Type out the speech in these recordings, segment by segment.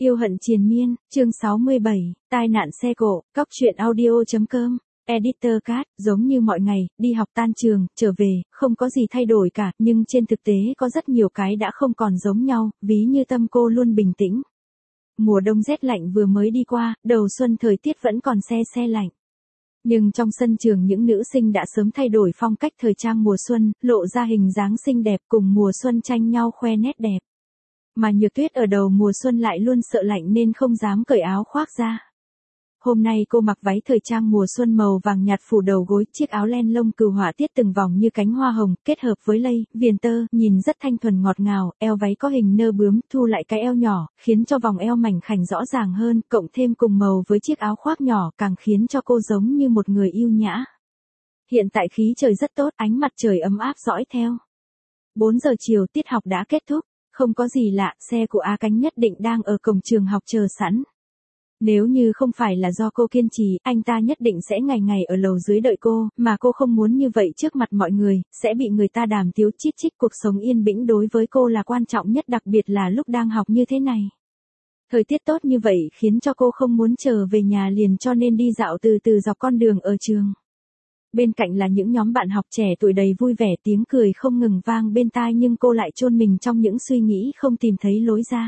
Yêu hận triền miên, chương 67, tai nạn xe cộ, cóc truyện audio.com, editor Cat, giống như mọi ngày, đi học tan trường, trở về, không có gì thay đổi cả, nhưng trên thực tế có rất nhiều cái đã không còn giống nhau, ví như tâm cô luôn bình tĩnh. Mùa đông rét lạnh vừa mới đi qua, đầu xuân thời tiết vẫn còn se lạnh. Nhưng trong sân trường những nữ sinh đã sớm thay đổi phong cách thời trang mùa xuân, lộ ra hình dáng xinh đẹp cùng mùa xuân tranh nhau khoe nét đẹp. Mà Nhược Tuyết ở đầu mùa xuân lại luôn sợ lạnh nên không dám cởi áo khoác ra. Hôm nay cô mặc váy thời trang mùa xuân màu vàng nhạt phủ đầu gối, chiếc áo len lông cừu họa tiết từng vòng như cánh hoa hồng, kết hợp với lây, viền tơ, nhìn rất thanh thuần ngọt ngào, eo váy có hình nơ bướm, thu lại cái eo nhỏ, khiến cho vòng eo mảnh khảnh rõ ràng hơn, cộng thêm cùng màu với chiếc áo khoác nhỏ càng khiến cho cô giống như một người yêu nhã. Hiện tại khí trời rất tốt, ánh mặt trời ấm áp dõi theo. 4 giờ chiều tiết học đã kết thúc. Không có gì lạ, xe của A Cánh nhất định đang ở cổng trường học chờ sẵn. Nếu như không phải là do cô kiên trì, anh ta nhất định sẽ ngày ngày ở lầu dưới đợi cô, mà cô không muốn như vậy trước mặt mọi người, sẽ bị người ta đàm tiếu chít chít. Cuộc sống yên bĩnh đối với cô là quan trọng nhất, đặc biệt là lúc đang học như thế này. Thời tiết tốt như vậy khiến cho cô không muốn trở về nhà liền, cho nên đi dạo từ từ dọc con đường ở trường. Bên cạnh là những nhóm bạn học trẻ tuổi đầy vui vẻ, tiếng cười không ngừng vang bên tai, nhưng cô lại chôn mình trong những suy nghĩ không tìm thấy lối ra.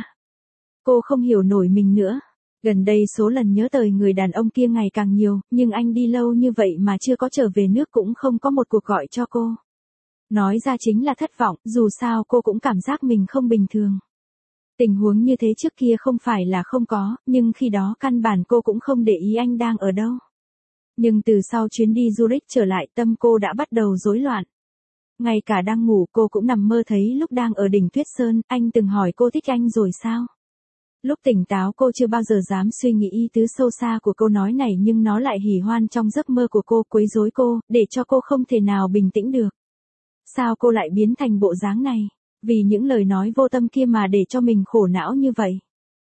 Cô không hiểu nổi mình nữa. Gần đây số lần nhớ tới người đàn ông kia ngày càng nhiều, nhưng anh đi lâu như vậy mà chưa có trở về nước, cũng không có một cuộc gọi cho cô. Nói ra chính là thất vọng, dù sao cô cũng cảm giác mình không bình thường. Tình huống như thế trước kia không phải là không có, nhưng khi đó căn bản cô cũng không để ý anh đang ở đâu. Nhưng từ sau chuyến đi Zurich trở lại, tâm cô đã bắt đầu rối loạn. Ngay cả đang ngủ cô cũng nằm mơ thấy lúc đang ở đỉnh Tuyết Sơn, anh từng hỏi cô thích anh rồi sao? Lúc tỉnh táo cô chưa bao giờ dám suy nghĩ ý tứ sâu xa của câu nói này, nhưng nó lại hỉ hoan trong giấc mơ của cô, quấy rối cô, để cho cô không thể nào bình tĩnh được. Sao cô lại biến thành bộ dáng này? Vì những lời nói vô tâm kia mà để cho mình khổ não như vậy.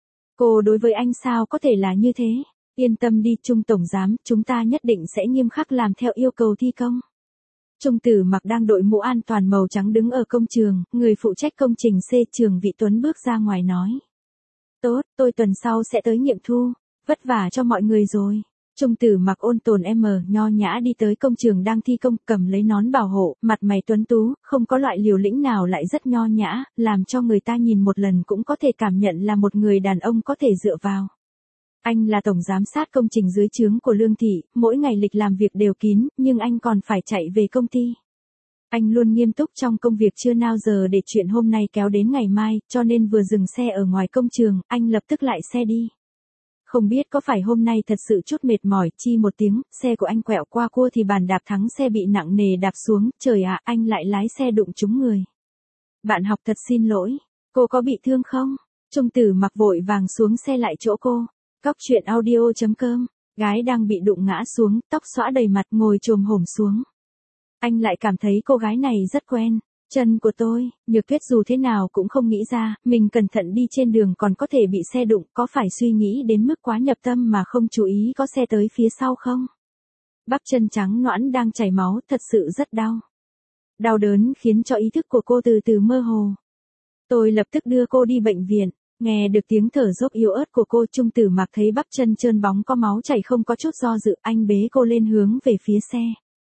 Cô đối với anh sao có thể là như thế? Yên tâm đi Trung tổng giám, chúng ta nhất định sẽ nghiêm khắc làm theo yêu cầu thi công. Trung Tử Mặc đang đội mũ an toàn màu trắng đứng ở công trường, người phụ trách công trình C Trường Vị Tuấn bước ra ngoài nói. Tốt, tôi tuần sau sẽ tới nghiệm thu, vất vả cho mọi người rồi. Trung Tử Mặc ôn tồn nho nhã đi tới công trường đang thi công, cầm lấy nón bảo hộ, mặt mày tuấn tú, không có loại liều lĩnh nào, lại rất nho nhã, làm cho người ta nhìn một lần cũng có thể cảm nhận là một người đàn ông có thể dựa vào. Anh là tổng giám sát công trình dưới trướng của Lương Thị, mỗi ngày lịch làm việc đều kín, nhưng anh còn phải chạy về công ty. Anh luôn nghiêm túc trong công việc, chưa nào giờ để chuyện hôm nay kéo đến ngày mai, cho nên vừa dừng xe ở ngoài công trường, anh lập tức lại xe đi. Không biết có phải hôm nay thật sự chút mệt mỏi, chi một tiếng, xe của anh quẹo qua cua thì bàn đạp thắng xe bị nặng nề đạp xuống, trời ạ, anh lại lái xe đụng trúng người. Bạn học thật xin lỗi, cô có bị thương không? Trung Tử Mặc vội vàng xuống xe lại chỗ cô. Cóc truyện audio.com, gái đang bị đụng ngã xuống, tóc xõa đầy mặt, ngồi chồm hổm xuống. Anh lại cảm thấy cô gái này rất quen. Chân của tôi, Nhược Tuyết dù thế nào cũng không nghĩ ra, mình cẩn thận đi trên đường còn có thể bị xe đụng, có phải suy nghĩ đến mức quá nhập tâm mà không chú ý có xe tới phía sau không? Bắp chân trắng nõn đang chảy máu, thật sự rất đau. Đau đớn khiến cho ý thức của cô từ từ mơ hồ. Tôi lập tức đưa cô đi bệnh viện. Nghe được tiếng thở dốc yếu ớt của cô, Trung Tử Mặc thấy bắp chân trơn bóng có máu chảy không có chút do dự, anh bế cô lên hướng về phía xe.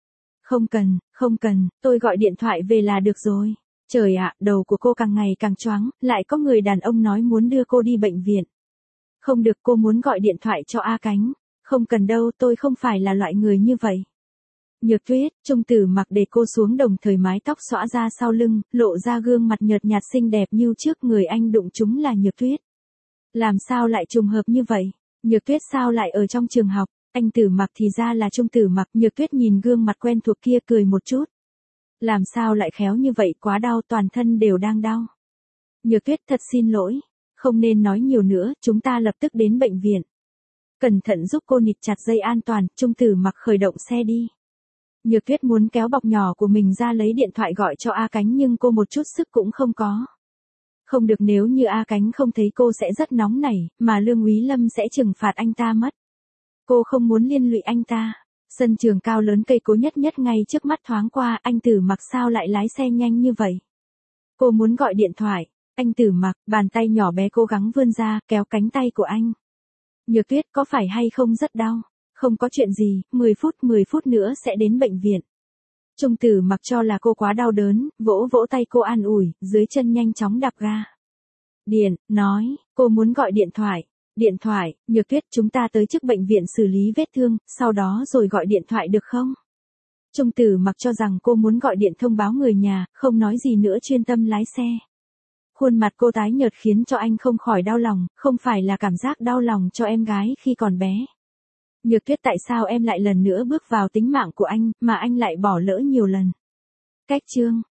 Không cần, tôi gọi điện thoại về là được rồi. Trời ạ, đầu của cô càng ngày càng choáng, lại có người đàn ông nói muốn đưa cô đi bệnh viện. Không được, cô muốn gọi điện thoại cho A Cánh. Không cần đâu, tôi không phải là loại người như vậy. Nhược Tuyết, Trung Tử Mặc để cô xuống, đồng thời mái tóc xõa ra sau lưng, lộ ra gương mặt nhợt nhạt xinh đẹp như trước. Người anh đụng chúng là Nhược Tuyết. Làm sao lại trùng hợp như vậy? Nhược Tuyết sao lại ở trong trường học? Anh Tử Mặc thì ra là Trung Tử Mặc. Nhược Tuyết nhìn gương mặt quen thuộc kia cười một chút. Làm sao lại khéo như vậy, quá đau, toàn thân đều đang đau. Nhược Tuyết thật xin lỗi, không nên nói nhiều nữa, chúng ta lập tức đến bệnh viện. Cẩn thận giúp cô nịt chặt dây an toàn, Trung Tử Mặc khởi động xe đi. Nhược Tuyết muốn kéo bọc nhỏ của mình ra lấy điện thoại gọi cho A Cánh, nhưng cô một chút sức cũng không có. Không được, nếu như A Cánh không thấy cô sẽ rất nóng nảy, mà Lương Úy Lâm sẽ trừng phạt anh ta mất. Cô không muốn liên lụy anh ta. Sân trường cao lớn, cây cối nhất ngay trước mắt thoáng qua, anh Tử Mặc sao lại lái xe nhanh như vậy? Cô muốn gọi điện thoại. Anh Tử Mặc, bàn tay nhỏ bé cố gắng vươn ra, kéo cánh tay của anh. Nhược Tuyết, có phải hay không rất đau? Không có chuyện gì, 10 phút nữa sẽ đến bệnh viện. Trung Tử Mặc cho là cô quá đau đớn, vỗ vỗ tay cô an ủi, dưới chân nhanh chóng đạp ga. Điện, nói, cô muốn gọi điện thoại. Điện thoại, Nhược Tuyết, chúng ta tới trước bệnh viện xử lý vết thương, sau đó rồi gọi điện thoại được không? Trung Tử Mặc cho rằng cô muốn gọi điện thông báo người nhà, không nói gì nữa chuyên tâm lái xe. Khuôn mặt cô tái nhợt khiến cho anh không khỏi đau lòng, không phải là cảm giác đau lòng cho em gái khi còn bé. Nhược Tuyết, tại sao em lại lần nữa bước vào tính mạng của anh, mà anh lại bỏ lỡ nhiều lần? Cách chương